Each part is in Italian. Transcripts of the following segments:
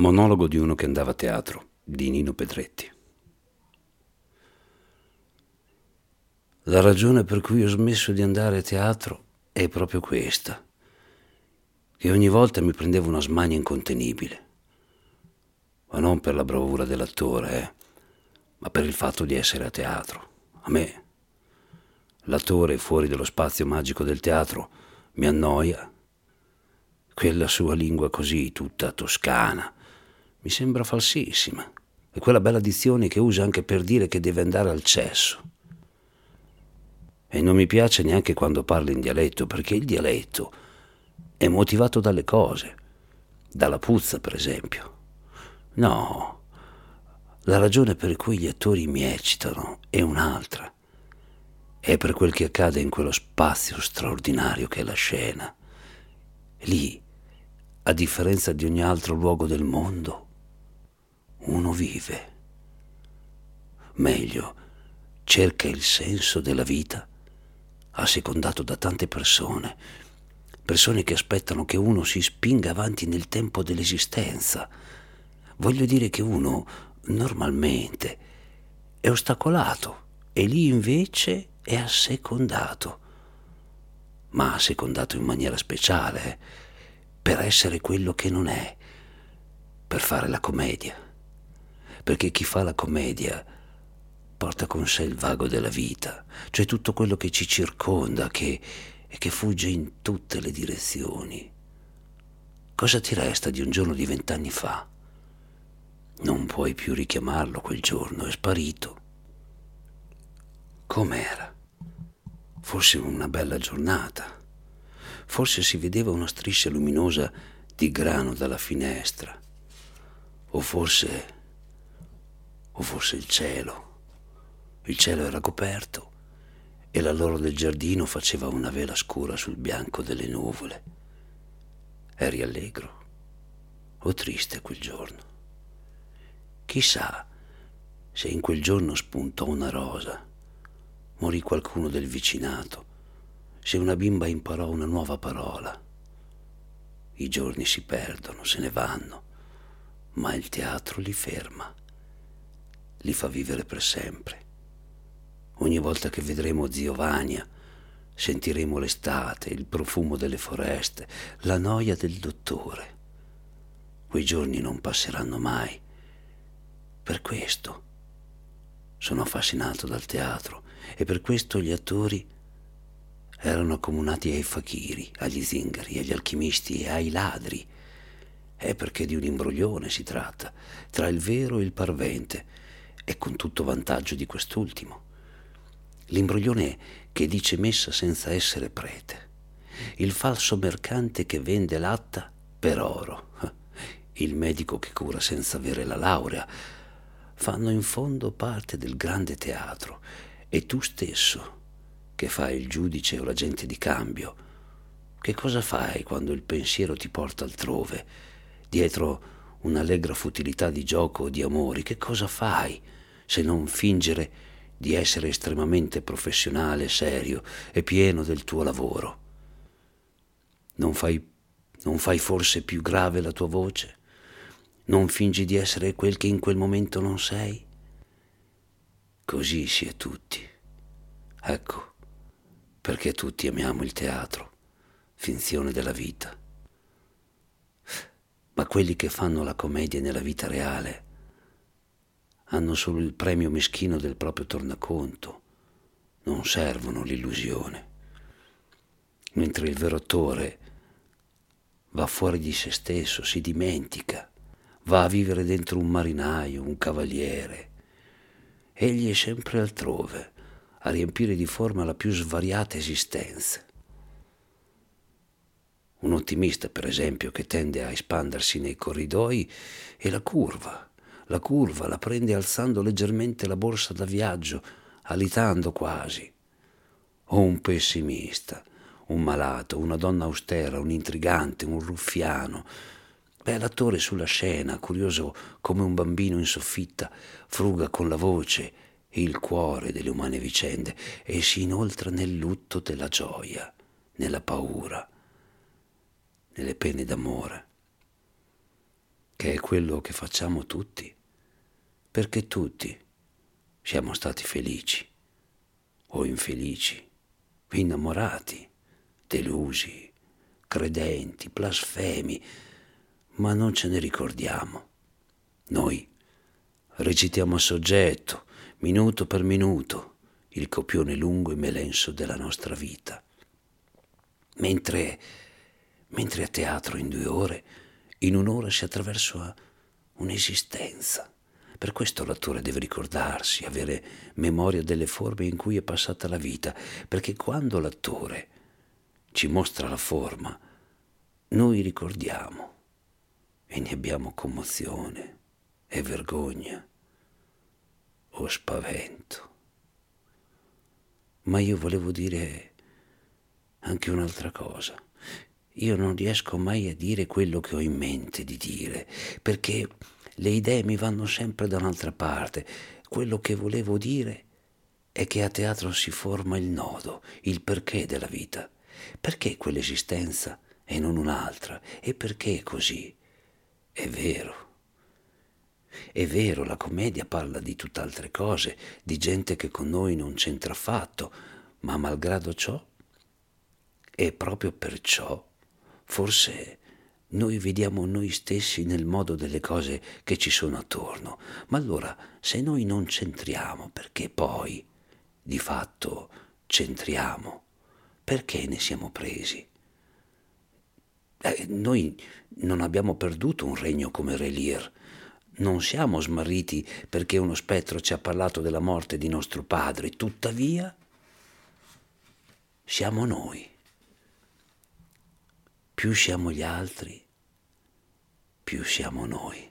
Monologo di uno che andava a teatro, di Nino Pedretti. La ragione per cui ho smesso di andare a teatro è proprio questa, che ogni volta mi prendevo una smania incontenibile. Ma non per la bravura dell'attore, ma per il fatto di essere a teatro. A me, l'attore fuori dello spazio magico del teatro, mi annoia. Quella sua lingua così, tutta toscana, mi sembra falsissima. E quella bella dizione che usa anche per dire che deve andare al cesso. E non mi piace neanche quando parla in dialetto, perché il dialetto è motivato dalle cose, dalla puzza per esempio. No, la ragione per cui gli attori mi eccitano è un'altra. È per quel che accade in quello spazio straordinario che è la scena. Lì, a differenza di ogni altro luogo del mondo, uno vive. Meglio, cerca il senso della vita, assecondato da tante persone che aspettano che uno si spinga avanti nel tempo dell'esistenza. Voglio dire che uno, normalmente, è ostacolato e lì invece è assecondato. Ma assecondato in maniera speciale, per essere quello che non è, per fare la commedia. Perché chi fa la commedia porta con sé il vago della vita, cioè tutto quello che ci circonda, che fugge in tutte le direzioni. Cosa ti resta di un giorno di 20 anni fa? Non puoi più richiamarlo quel giorno, è sparito. Com'era? Forse una bella giornata. Forse si vedeva una striscia luminosa di grano dalla finestra. O forse il cielo. Il cielo era coperto e l'alloro del giardino faceva una vela scura sul bianco delle nuvole. Eri allegro o triste quel giorno? Chissà se in quel giorno spuntò una rosa, morì qualcuno del vicinato, se una bimba imparò una nuova parola. I giorni si perdono, se ne vanno, ma il teatro li ferma, li fa vivere per sempre. Ogni volta che vedremo zio Vania, sentiremo l'estate, il profumo delle foreste, la noia del dottore. Quei giorni non passeranno mai. Per questo sono affascinato dal teatro e per questo gli attori erano accomunati ai fakiri, agli zingari, agli alchimisti e ai ladri. È perché di un imbroglione si tratta, tra il vero e il parvente, e con tutto vantaggio di quest'ultimo. L'imbroglione che dice messa senza essere prete, il falso mercante che vende latta per oro, il medico che cura senza avere la laurea, fanno in fondo parte del grande teatro. E tu stesso, che fai il giudice o l'agente di cambio, che cosa fai quando il pensiero ti porta altrove, dietro un'allegra futilità di gioco o di amori? Che cosa fai se non fingere di essere estremamente professionale, serio e pieno del tuo lavoro? Non fai forse più grave la tua voce? Non fingi di essere quel che in quel momento non sei? Così si è tutti. Ecco perché tutti amiamo il teatro, finzione della vita. Ma quelli che fanno la commedia nella vita reale hanno solo il premio meschino del proprio tornaconto, non servono l'illusione. Mentre il vero attore va fuori di se stesso, si dimentica, va a vivere dentro un marinaio, un cavaliere. Egli è sempre altrove, a riempire di forma la più svariata esistenza. Un ottimista, per esempio, che tende a espandersi nei corridoi e la curva la prende alzando leggermente la borsa da viaggio, alitando quasi. O un pessimista, un malato, una donna austera, un intrigante, un ruffiano. L'attore sulla scena, curioso come un bambino in soffitta, fruga con la voce e il cuore delle umane vicende e si inoltra nel lutto della gioia, nella paura, nelle pene d'amore. che è quello che facciamo tutti, perché tutti siamo stati felici o infelici, innamorati, delusi, credenti, blasfemi, ma non ce ne ricordiamo. Noi recitiamo a soggetto, minuto per minuto, il copione lungo e melenso della nostra vita. Mentre a teatro in 2 ore, in 1 ora si attraversa un'esistenza. Per questo l'attore deve ricordarsi, avere memoria delle forme in cui è passata la vita, perché quando l'attore ci mostra la forma, noi ricordiamo e ne abbiamo commozione e vergogna o spavento. Ma io volevo dire anche un'altra cosa. Io non riesco mai a dire quello che ho in mente di dire, perché le idee mi vanno sempre da un'altra parte. Quello che volevo dire è che a teatro si forma il nodo, il perché della vita. Perché quell'esistenza e non un'altra? E perché così? È vero, la commedia parla di tutt'altre cose, di gente che con noi non c'entra affatto, ma malgrado ciò, e proprio perciò, forse noi vediamo noi stessi nel modo delle cose che ci sono attorno. Ma allora, se noi non c'entriamo, perché poi, di fatto, c'entriamo? Perché ne siamo presi? Noi non abbiamo perduto un regno come Re Lear. Non siamo smarriti perché uno spettro ci ha parlato della morte di nostro padre. Tuttavia, siamo noi. Più siamo gli altri, più siamo noi.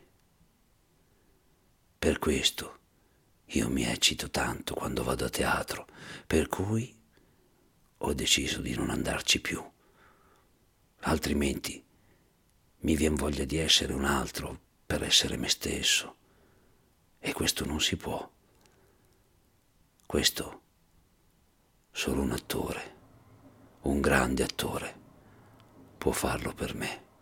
Per questo io mi eccito tanto quando vado a teatro, per cui ho deciso di non andarci più. Altrimenti mi vien voglia di essere un altro per essere me stesso. E questo non si può. Questo solo un attore, un grande attore, può farlo per me.